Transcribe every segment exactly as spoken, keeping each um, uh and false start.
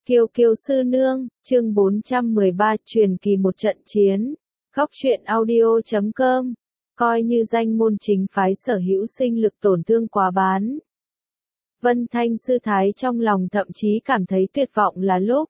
Kiều Kiều Sư Nương, chương bốn trăm mười ba, truyền kỳ một trận chiến. Góc truyện audio chấm com. Coi như danh môn chính phái sở hữu sinh lực tổn thương quá bán. Vân Thanh Sư Thái trong lòng thậm chí cảm thấy tuyệt vọng là lúc.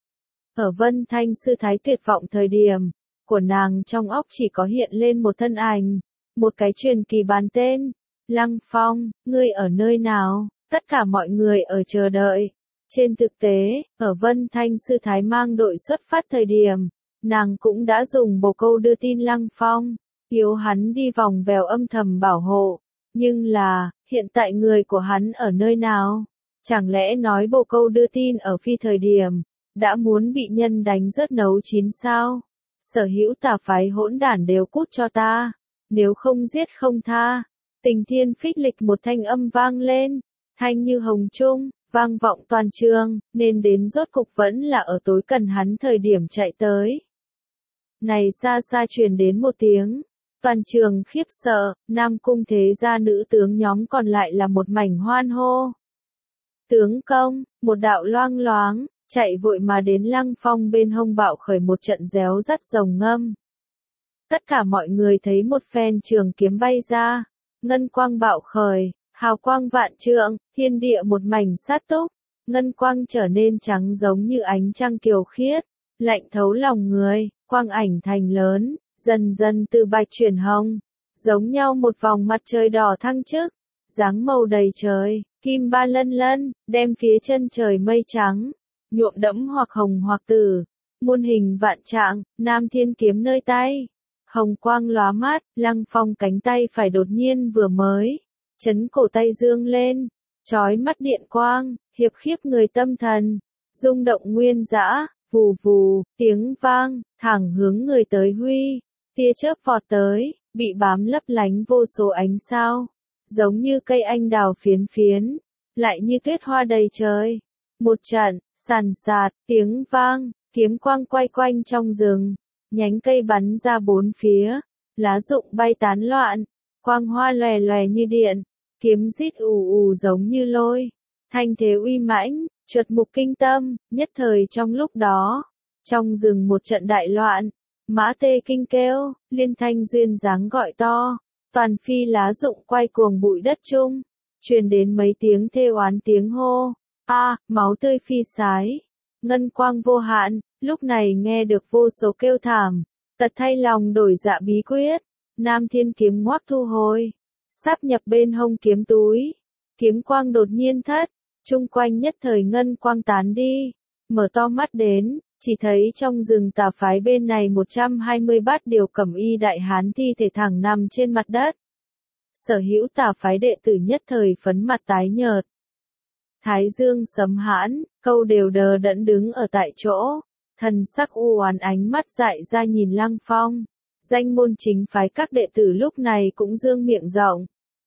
Ở Vân Thanh Sư Thái tuyệt vọng thời điểm, của nàng trong óc chỉ có hiện lên một thân ảnh, một cái truyền kỳ bán tên. Lăng Phong, ngươi ở nơi nào? Tất cả mọi người ở chờ đợi. Trên thực tế, ở Vân Thanh Sư Thái mang đội xuất phát thời điểm, nàng cũng đã dùng bồ câu đưa tin Lăng Phong, yếu hắn đi vòng vèo âm thầm bảo hộ. Nhưng là, hiện tại người của hắn ở nơi nào? Chẳng lẽ nói bồ câu đưa tin ở phi thời điểm, đã muốn bị nhân đánh rớt nấu chín sao? Sở hữu tà phái hỗn đản đều cút cho ta, nếu không giết không tha. Tình Thiên phích lịch một thanh âm vang lên, thanh như hồng trung, vang vọng toàn trường, nên đến rốt cục vẫn là ở tối cần hắn thời điểm chạy tới. Này xa xa truyền đến một tiếng, toàn trường khiếp sợ, Nam Cung thế gia nữ tướng nhóm còn lại là một mảnh hoan hô. Tướng công, một đạo loang loáng, chạy vội mà đến Lăng Phong bên hông bạo khởi một trận réo rắt rồng ngâm. Tất cả mọi người thấy một phen trường kiếm bay ra, ngân quang bạo khởi. Hào quang vạn trượng, thiên địa một mảnh sát túc, ngân quang trở nên trắng giống như ánh trăng kiều khiết, lạnh thấu lòng người, quang ảnh thành lớn, dần dần từ bạch chuyển hồng, giống nhau một vòng mặt trời đỏ thăng chức, dáng màu đầy trời, kim ba lân lân, đem phía chân trời mây trắng, nhuộm đẫm hoặc hồng hoặc tử, muôn hình vạn trạng, Nam Thiên kiếm nơi tay, hồng quang lóa mắt, Lăng Phong cánh tay phải đột nhiên vừa mới. Chấn cổ tay dương lên, chói mắt điện quang, hiệp khiếp người tâm thần, rung động nguyên dã, vù vù, tiếng vang, thẳng hướng người tới huy, tia chớp vọt tới, bị bám lấp lánh vô số ánh sao, giống như cây anh đào phiến phiến, lại như tuyết hoa đầy trời. Một trận, sàn sạt, tiếng vang, kiếm quang quay quanh trong rừng, nhánh cây bắn ra bốn phía, lá rụng bay tán loạn, quang hoa lòe lòe như điện. Kiếm rít ù ù giống như lôi, thanh thế uy mãnh, chuột mục kinh tâm, nhất thời trong lúc đó, trong rừng một trận đại loạn, mã tê kinh kêu, liên thanh duyên dáng gọi to, toàn phi lá rụng quay cuồng bụi đất chung, truyền đến mấy tiếng thê oán tiếng hô, a, máu tươi phi sái, ngân quang vô hạn, lúc này nghe được vô số kêu thảm, tật thay lòng đổi dạ bí quyết, Nam Thiên kiếm ngoác thu hồi. Sắp nhập bên hông kiếm túi, kiếm quang đột nhiên thất, chung quanh nhất thời ngân quang tán đi, mở to mắt đến, chỉ thấy trong rừng tà phái bên này một trăm hai mươi bát điều cẩm y đại hán thi thể thẳng nằm trên mặt đất. Sở hữu tà phái đệ tử nhất thời phấn mặt tái nhợt. Thái dương sấm hãn, câu đều đờ đẫn đứng ở tại chỗ, thần sắc u oán ánh mắt dại ra nhìn Lăng Phong. Danh môn chính phái các đệ tử lúc này cũng dương miệng rộng.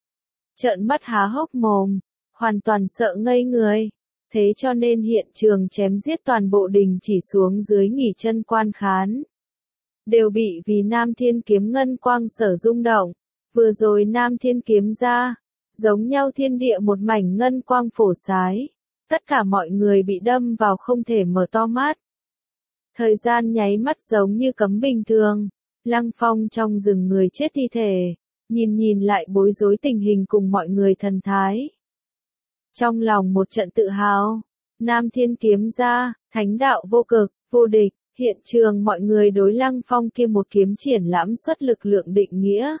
Trợn mắt há hốc mồm, hoàn toàn sợ ngây người. Thế cho nên hiện trường chém giết toàn bộ đình chỉ xuống dưới nghỉ chân quan khán. Đều bị vì Nam Thiên kiếm ngân quang sở rung động. Vừa rồi Nam Thiên kiếm ra, giống nhau thiên địa một mảnh ngân quang phổ sái. Tất cả mọi người bị đâm vào không thể mở to mắt. Thời gian nháy mắt giống như cấm bình thường. Lăng Phong trong rừng người chết thi thể, nhìn nhìn lại bối rối tình hình cùng mọi người thần thái. Trong lòng một trận tự hào, Nam Thiên kiếm ra, thánh đạo vô cực, vô địch, hiện trường mọi người đối Lăng Phong kia một kiếm triển lãm xuất lực lượng định nghĩa.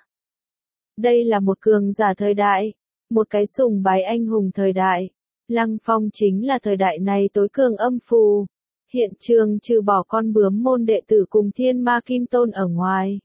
Đây là một cường giả thời đại, một cái sùng bái anh hùng thời đại, Lăng Phong chính là thời đại này tối cường âm phù. Hiện trường trừ bỏ con bướm môn đệ tử cùng thiên ma kim tôn ở ngoài.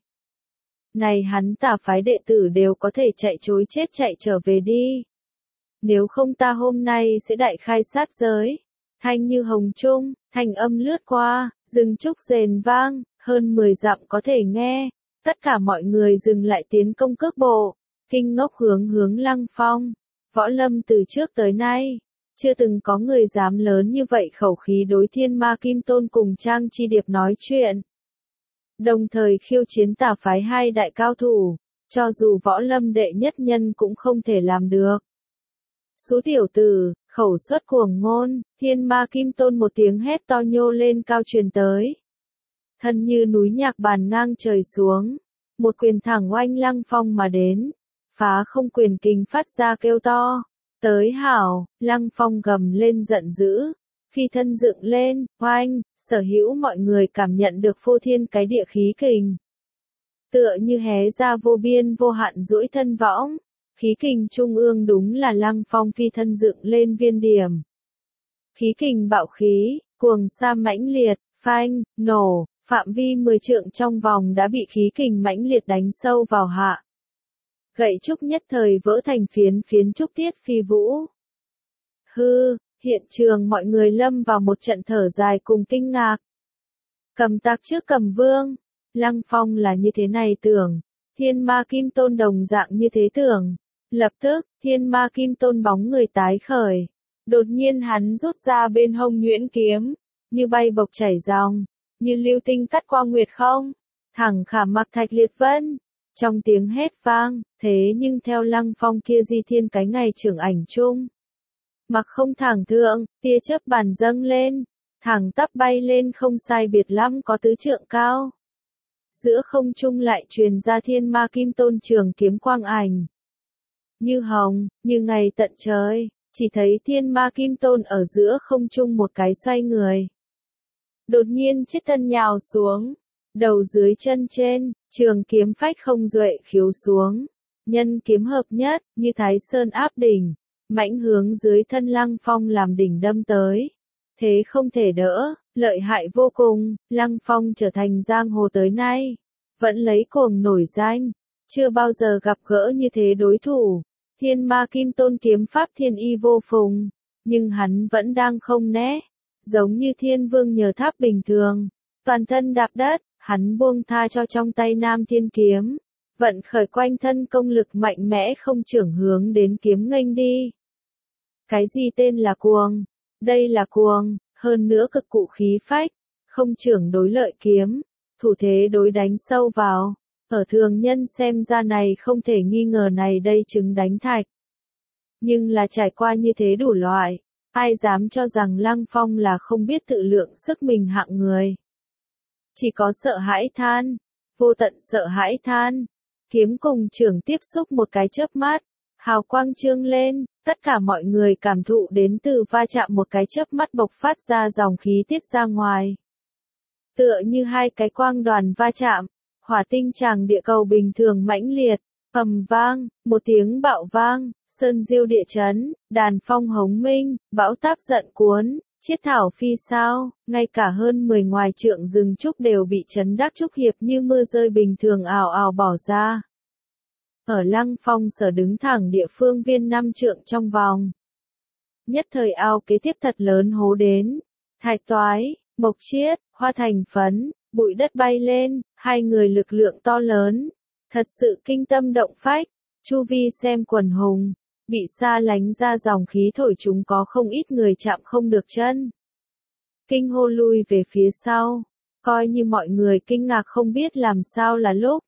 Này hắn tà phái đệ tử đều có thể chạy chối chết chạy trở về đi. Nếu không ta hôm nay sẽ đại khai sát giới. Thanh như hồng trung, thanh âm lướt qua, rừng trúc rền vang, hơn mười dặm có thể nghe. Tất cả mọi người dừng lại tiến công cước bộ, kinh ngốc hướng hướng Lăng Phong. Võ lâm từ trước tới nay. Chưa từng có người dám lớn như vậy khẩu khí đối thiên ma kim tôn cùng Trang Chi Điệp nói chuyện. Đồng thời khiêu chiến tà phái hai đại cao thủ, cho dù võ lâm đệ nhất nhân cũng không thể làm được. Số tiểu tử, Khẩu xuất cuồng ngôn, thiên ma kim tôn một tiếng hét to nhô lên cao truyền tới. Thân như núi nhạc bàn ngang trời xuống, một quyền thẳng oanh Lăng Phong mà đến, phá không quyền kình phát ra kêu to. Tới hảo, Lăng Phong gầm lên giận dữ, phi thân dựng lên, oanh, sở hữu mọi người cảm nhận được phô thiên cái địa khí kình. Tựa như hé ra vô biên vô hạn duỗi thân võng, khí kình trung ương đúng là Lăng Phong phi thân dựng lên viên điểm. Khí kình bạo khí, cuồng sa mãnh liệt, phanh, nổ, phạm vi mười trượng trong vòng đã bị khí kình mãnh liệt đánh sâu vào hạ. Gậy trúc nhất thời vỡ thành phiến phiến trúc tiết phi vũ. Hư, hiện trường mọi người lâm vào một trận thở dài cùng kinh ngạc. Cầm tạc trước cầm vương, Lăng Phong là như thế này tưởng, thiên ma kim tôn đồng dạng như thế tưởng. Lập tức, thiên ma kim tôn bóng người tái khởi. Đột nhiên hắn rút ra bên hông nhuyễn kiếm, như bay bộc chảy dòng, như lưu tinh cắt qua nguyệt không, thẳng khả mặc thạch liệt vân. Trong tiếng hét vang, thế nhưng theo Lăng Phong kia di thiên cái ngày trưởng ảnh chung. Mặc không thẳng thượng, tia chớp bàn dâng lên, thẳng tắp bay lên không sai biệt lắm có tứ trượng cao. Giữa không trung lại truyền ra thiên ma kim tôn trường kiếm quang ảnh. Như hồng, như ngày tận trời, chỉ thấy thiên ma kim tôn ở giữa không trung một cái xoay người. Đột nhiên chết thân nhào xuống, đầu dưới chân trên, trường kiếm phách không duệ khiếu xuống. Nhân kiếm hợp nhất, như thái sơn áp đỉnh, mãnh hướng dưới thân Lăng Phong làm đỉnh đâm tới. Thế không thể đỡ, lợi hại vô cùng, Lăng Phong trở thành giang hồ tới nay. Vẫn lấy cuồng nổi danh, chưa bao giờ gặp gỡ như thế đối thủ. Thiên ma kim tôn kiếm pháp thiên y vô phùng, nhưng hắn vẫn đang không né. Giống như thiên vương nhờ tháp bình thường, toàn thân đạp đất, hắn buông tha cho trong tay nam thiên kiếm. Vận khởi quanh thân công lực mạnh mẽ không trưởng hướng đến kiếm nghênh đi. Cái gì tên là cuồng? Đây là cuồng, hơn nữa cực cụ khí phách, không trưởng đối lợi kiếm, thủ thế đối đánh sâu vào. Ở thường nhân xem ra này không thể nghi ngờ này đây chứng đánh thạch. Nhưng là trải qua như thế đủ loại, ai dám cho rằng Lăng Phong là không biết tự lượng sức mình hạng người. Chỉ có sợ hãi than, vô tận sợ hãi than. Kiếm cùng trường tiếp xúc một cái chớp mắt, hào quang trương lên, tất cả mọi người cảm thụ đến từ va chạm một cái chớp mắt bộc phát ra dòng khí tiết ra ngoài. Tựa như hai cái quang đoàn va chạm, hỏa tinh tràng địa cầu bình thường mãnh liệt, ầm vang, một tiếng bạo vang, sơn diêu địa chấn, đàn phong hống minh, bão táp giận cuốn, chiết thảo phi sao, ngay cả hơn mười ngoài trượng rừng trúc đều bị chấn đắc trúc hiệp như mưa rơi bình thường ào ào bỏ ra. Ở Lăng Phong sở đứng thẳng địa phương viên năm trượng trong vòng. Nhất thời ao kế tiếp thật lớn hố đến, thạch toái, mộc chiết, hoa thành phấn, bụi đất bay lên, hai người lực lượng to lớn, thật sự kinh tâm động phách, chu vi xem quần hùng, bị xa lánh ra dòng khí thổi chúng có không ít người chạm không được chân. Kinh hô lui về phía sau, coi như mọi người kinh ngạc không biết làm sao là lúc.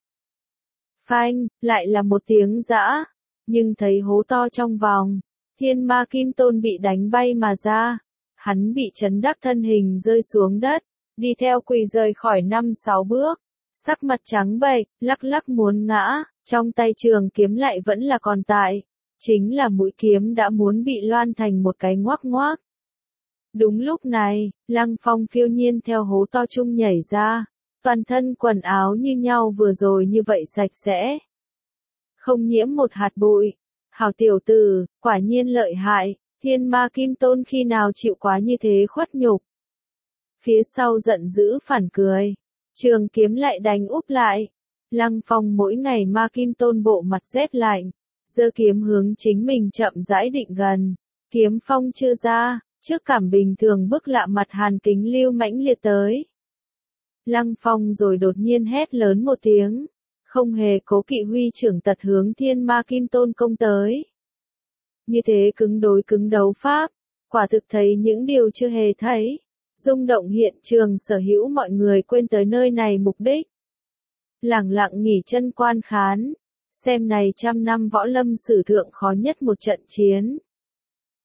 Phanh, lại là một tiếng giã, nhưng thấy hố to trong vòng, thiên ma kim tôn bị đánh bay mà ra, hắn bị chấn đắc thân hình rơi xuống đất, đi theo quỳ rời khỏi năm sáu bước, sắc mặt trắng bệch, lắc lắc muốn ngã, trong tay trường kiếm lại vẫn là còn tại, chính là mũi kiếm đã muốn bị loan thành một cái ngoác ngoác. Đúng lúc này, Lăng Phong phiêu nhiên theo hố to chung nhảy ra. Toàn thân quần áo như nhau vừa rồi như vậy sạch sẽ. Không nhiễm một hạt bụi. Hảo tiểu tử, quả nhiên lợi hại, thiên ma kim tôn khi nào chịu quá như thế khuất nhục. Phía sau giận dữ phản cười. Trường kiếm lại đánh úp lại. Lăng Phong mỗi ngày ma kim tôn bộ mặt rét lạnh. Giơ kiếm hướng chính mình chậm rãi định gần. Kiếm phong chưa ra, trước cảm bình thường bức lạ mặt hàn kính lưu mãnh liệt tới. Lăng Phong rồi đột nhiên hét lớn một tiếng, không hề cố kỵ huy trưởng tật hướng thiên ma kim tôn công tới. Như thế cứng đối cứng đấu pháp, quả thực thấy những điều chưa hề thấy, rung động hiện trường sở hữu mọi người quên tới nơi này mục đích. Lẳng lặng nghỉ chân quan khán, xem này trăm năm võ lâm sử thượng khó nhất một trận chiến.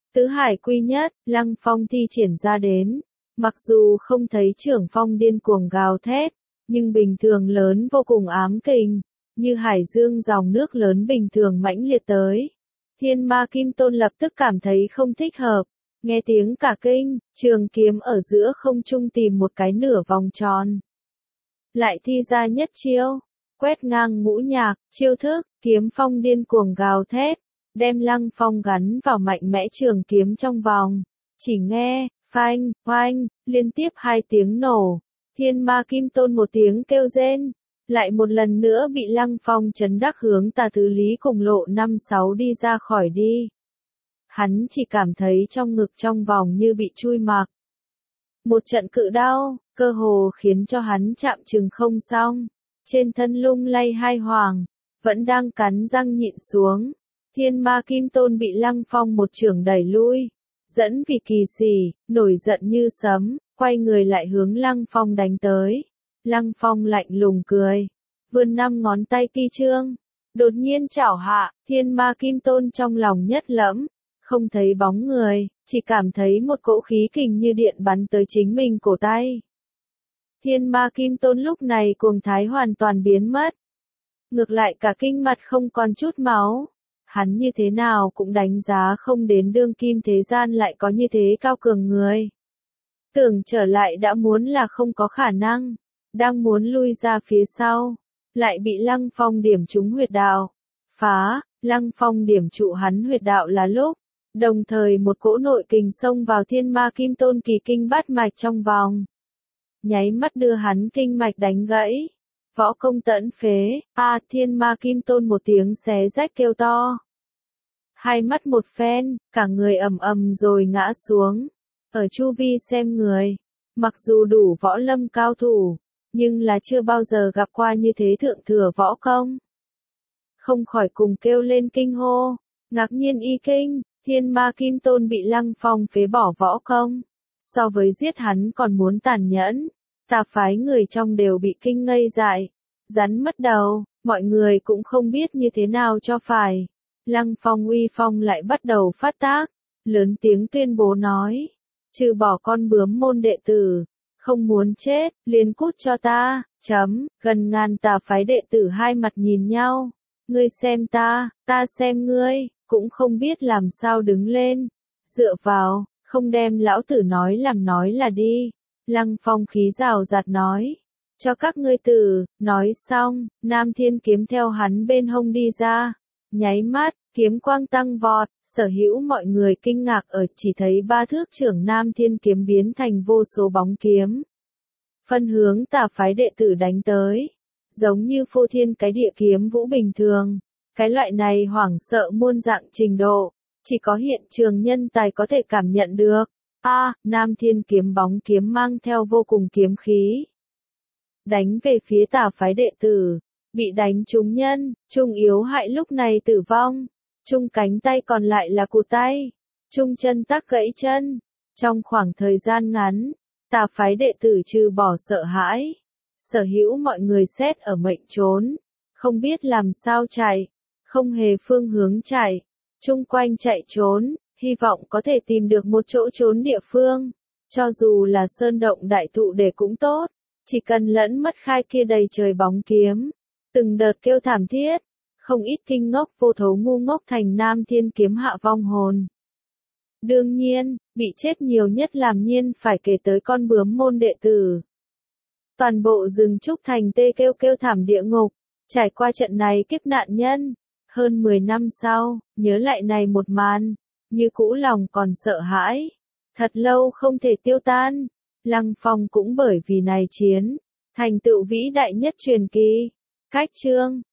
Tứ hải quy nhất, Lăng Phong thi triển ra đến. Mặc dù không thấy trưởng phong điên cuồng gào thét, nhưng bình thường lớn vô cùng ám kình, như hải dương dòng nước lớn bình thường mãnh liệt tới. Thiên Ma Kim Tôn lập tức cảm thấy không thích hợp, nghe tiếng cả kinh, trường kiếm ở giữa không trung tìm một cái nửa vòng tròn. Lại thi ra nhất chiêu, quét ngang ngũ nhạc, chiêu thức, kiếm phong điên cuồng gào thét, đem Lăng Phong gắn vào mạnh mẽ trường kiếm trong vòng. Chỉ nghe, phanh, oanh, liên tiếp hai tiếng nổ, Thiên Ma Kim Tôn một tiếng kêu rên, lại một lần nữa bị Lăng Phong chấn đắc hướng Tà Tứ Lý cùng Lộ năm sáu đi ra khỏi đi. Hắn chỉ cảm thấy trong ngực trong vòng như bị chui mặc. Một trận cự đau, cơ hồ khiến cho hắn chạm chừng không xong, trên thân lung lay hai hoàng, vẫn đang cắn răng nhịn xuống. Thiên Ma Kim Tôn bị Lăng Phong một chưởng đẩy lui, dẫn vì kỳ sỉ, nổi giận như sấm, quay người lại hướng Lăng Phong đánh tới. Lăng Phong lạnh lùng cười, vươn năm ngón tay ky trương, đột nhiên chảo hạ, Thiên Ma Kim Tôn trong lòng nhất lẫm, không thấy bóng người, chỉ cảm thấy một cỗ khí kình như điện bắn tới chính mình cổ tay. Thiên Ma Kim Tôn lúc này cuồng thái hoàn toàn biến mất, ngược lại cả kinh mặt không còn chút máu. Hắn như thế nào cũng đánh giá không đến đương kim thế gian lại có như thế cao cường người. Tưởng trở lại đã muốn là không có khả năng, đang muốn lui ra phía sau, lại bị Lăng Phong điểm trúng huyệt đạo. Phá, Lăng Phong điểm trụ hắn huyệt đạo là lúc, đồng thời một cỗ nội kình xông vào Thiên Ma Kim Tôn kỳ kinh bát mạch trong vòng. Nháy mắt đưa hắn kinh mạch đánh gãy. Võ công tận phế, a à, Thiên Ma Kim Tôn một tiếng xé rách kêu to. Hai mắt một phen, cả người ầm ầm rồi ngã xuống. Ở chu vi xem người, mặc dù đủ võ lâm cao thủ, nhưng là chưa bao giờ gặp qua như thế thượng thừa võ công. Không khỏi cùng kêu lên kinh hô, ngạc nhiên y kinh, Thiên Ma Kim Tôn bị Lăng Phong phế bỏ võ công. So với giết hắn còn muốn tàn nhẫn. Tà phái người trong đều bị kinh ngây dại, rắn mất đầu, mọi người cũng không biết như thế nào cho phải. Lăng Phong uy phong lại bắt đầu phát tác, lớn tiếng tuyên bố nói, trừ bỏ con bướm môn đệ tử, không muốn chết, liền cút cho ta, chấm, gần ngàn tà phái đệ tử hai mặt nhìn nhau, ngươi xem ta, ta xem ngươi, cũng không biết làm sao đứng lên, dựa vào, không đem lão tử nói làm nói là đi. Lăng Phong khí rào rạt nói, cho các ngươi tử, nói xong, Nam Thiên kiếm theo hắn bên hông đi ra, nháy mắt, kiếm quang tăng vọt, sở hữu mọi người kinh ngạc ở chỉ thấy ba thước trưởng Nam Thiên kiếm biến thành vô số bóng kiếm. Phân hướng tà phái đệ tử đánh tới, giống như phô thiên cái địa kiếm vũ bình thường, cái loại này hoảng sợ muôn dạng trình độ, chỉ có hiện trường nhân tài có thể cảm nhận được. A, à, Nam Thiên kiếm bóng kiếm mang theo vô cùng kiếm khí. Đánh về phía tà phái đệ tử, bị đánh trúng nhân, trung yếu hại lúc này tử vong, trung cánh tay còn lại là cụt tay, trung chân tắc gãy chân. Trong khoảng thời gian ngắn, tà phái đệ tử trừ bỏ sợ hãi, sở hữu mọi người xét ở mệnh trốn, không biết làm sao chạy, không hề phương hướng chạy, chung quanh chạy trốn. Hy vọng có thể tìm được một chỗ trốn địa phương, cho dù là sơn động đại thụ để cũng tốt, chỉ cần lẫn mất khai kia đầy trời bóng kiếm, từng đợt kêu thảm thiết, không ít kinh ngốc vô thấu ngu ngốc thành Nam Thiên kiếm hạ vong hồn. Đương nhiên, bị chết nhiều nhất làm nhiên phải kể tới con bướm môn đệ tử. Toàn bộ rừng trúc thành tê kêu kêu thảm địa ngục, trải qua trận này kiếp nạn nhân, hơn mười năm sau, nhớ lại này một màn. Như cũ lòng còn sợ hãi, thật lâu không thể tiêu tan. Lăng Phong cũng bởi vì này chiến, thành tựu vĩ đại nhất truyền kỳ. Cách chương